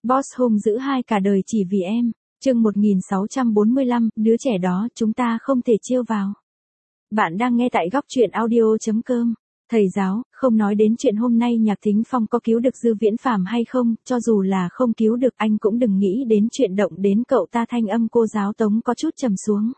Boss hung dữ hai cả đời chỉ vì em. Chương 1645, đứa trẻ đó chúng ta không thể trêu vào. Bạn đang nghe tại góc truyện audio.com. Thầy giáo, không nói đến chuyện hôm nay Nhạc Thính Phong có cứu được Dư Viễn Phàm hay không, cho dù là không cứu được anh cũng đừng nghĩ đến chuyện động đến cậu ta. Thanh âm cô giáo Tống có chút trầm xuống.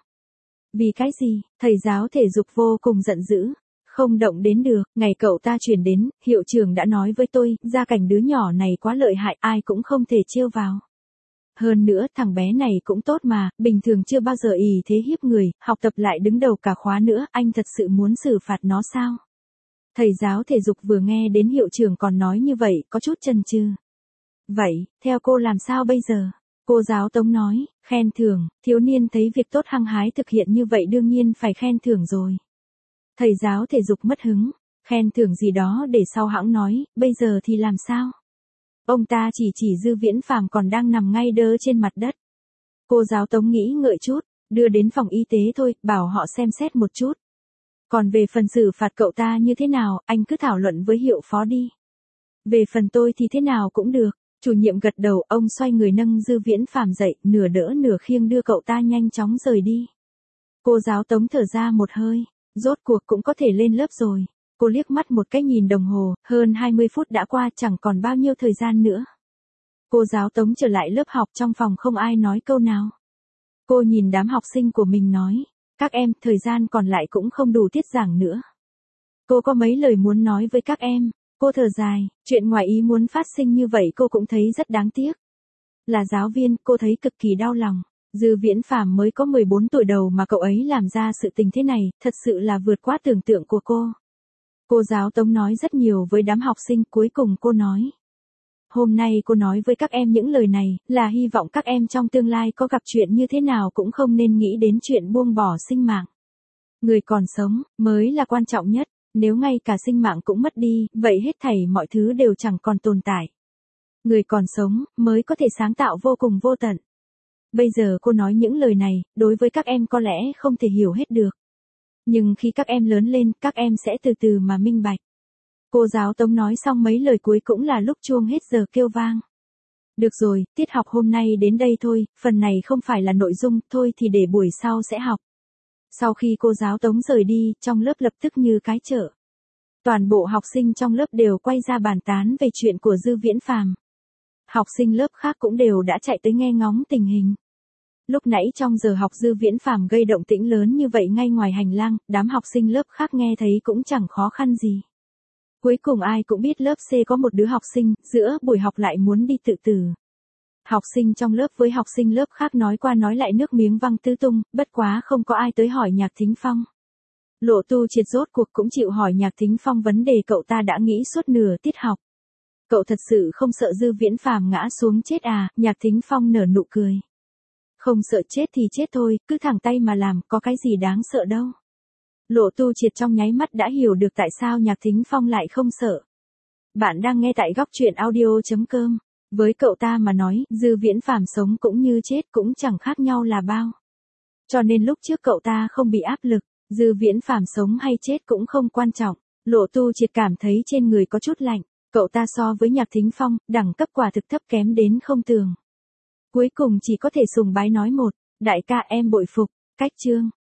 Vì cái gì? Thầy giáo thể dục vô cùng giận dữ. Không động đến được, ngày cậu ta chuyển đến, hiệu trưởng đã nói với tôi, gia cảnh đứa nhỏ này quá lợi hại, ai cũng không thể trêu vào. Hơn nữa, thằng bé này cũng tốt mà, bình thường chưa bao giờ ỷ thế hiếp người, học tập lại đứng đầu cả khóa nữa, anh thật sự muốn xử phạt nó sao? Thầy giáo thể dục vừa nghe đến hiệu trưởng còn nói như vậy, có chút chần chừ. Vậy, theo cô làm sao bây giờ? Cô giáo Tống nói, khen thưởng, thiếu niên thấy việc tốt hăng hái thực hiện như vậy đương nhiên phải khen thưởng rồi. Thầy giáo thể dục mất hứng, khen thưởng gì đó để sau hãng nói, bây giờ thì làm sao? Ông ta chỉ Dư Viễn Phàm còn đang nằm ngay đơ trên mặt đất. Cô giáo Tống nghĩ ngợi chút, đưa đến phòng y tế thôi, bảo họ xem xét một chút. Còn về phần xử phạt cậu ta như thế nào, anh cứ thảo luận với hiệu phó đi. Về phần tôi thì thế nào cũng được. Chủ nhiệm gật đầu, ông xoay người nâng Dư Viễn Phàm dậy, nửa đỡ nửa khiêng đưa cậu ta nhanh chóng rời đi. Cô giáo Tống thở ra một hơi, rốt cuộc cũng có thể lên lớp rồi. Cô liếc mắt một cái nhìn đồng hồ, hơn 20 phút đã qua, chẳng còn bao nhiêu thời gian nữa. Cô giáo Tống trở lại lớp học, trong phòng không ai nói câu nào. Cô nhìn đám học sinh của mình nói, các em, thời gian còn lại cũng không đủ tiết giảng nữa. Cô có mấy lời muốn nói với các em. Cô thở dài, chuyện ngoài ý muốn phát sinh như vậy cô cũng thấy rất đáng tiếc. Là giáo viên, cô thấy cực kỳ đau lòng. Dư Viễn Phàm mới có 14 tuổi đầu mà cậu ấy làm ra sự tình thế này, thật sự là vượt quá tưởng tượng của cô. Cô giáo Tống nói rất nhiều với đám học sinh, cuối cùng cô nói. Hôm nay cô nói với các em những lời này, là hy vọng các em trong tương lai có gặp chuyện như thế nào cũng không nên nghĩ đến chuyện buông bỏ sinh mạng. Người còn sống, mới là quan trọng nhất, nếu ngay cả sinh mạng cũng mất đi, vậy hết thảy mọi thứ đều chẳng còn tồn tại. Người còn sống, mới có thể sáng tạo vô cùng vô tận. Bây giờ cô nói những lời này, đối với các em có lẽ không thể hiểu hết được. Nhưng khi các em lớn lên, các em sẽ từ từ mà minh bạch. Cô giáo Tống nói xong mấy lời cuối cũng là lúc chuông hết giờ kêu vang. Được rồi, tiết học hôm nay đến đây thôi, phần này không phải là nội dung, thôi thì để buổi sau sẽ học. Sau khi cô giáo Tống rời đi, trong lớp lập tức như cái chợ. Toàn bộ học sinh trong lớp đều quay ra bàn tán về chuyện của Dư Viễn Phàm. Học sinh lớp khác cũng đều đã chạy tới nghe ngóng tình hình. Lúc nãy trong giờ học Dư Viễn Phàm gây động tĩnh lớn như vậy ngay ngoài hành lang, đám học sinh lớp khác nghe thấy cũng chẳng khó khăn gì. Cuối cùng ai cũng biết lớp C có một đứa học sinh, giữa buổi học lại muốn đi tự tử. Học sinh trong lớp với học sinh lớp khác nói qua nói lại nước miếng văng tứ tung, bất quá không có ai tới hỏi Nhạc Thính Phong. Lộ Tu Triệt rốt cuộc cũng chịu hỏi Nhạc Thính Phong vấn đề cậu ta đã nghĩ suốt nửa tiết học. Cậu thật sự không sợ Dư Viễn Phàm ngã xuống chết à? Nhạc Thính Phong nở nụ cười. Không sợ chết thì chết thôi, cứ thẳng tay mà làm, có cái gì đáng sợ đâu. Lộ Tu Triệt trong nháy mắt đã hiểu được tại sao Nhạc Thính Phong lại không sợ. Bạn đang nghe tại góc truyện audio.com. Với cậu ta mà nói, Dư Viễn Phàm sống cũng như chết cũng chẳng khác nhau là bao. Cho nên lúc trước cậu ta không bị áp lực, Dư Viễn Phàm sống hay chết cũng không quan trọng. Lộ Tu Triệt cảm thấy trên người có chút lạnh, cậu ta so với Nhạc Thính Phong, đẳng cấp quả thực thấp kém đến không tưởng. Cuối cùng chỉ có thể sùng bái nói một, đại ca em bội phục, cách chương.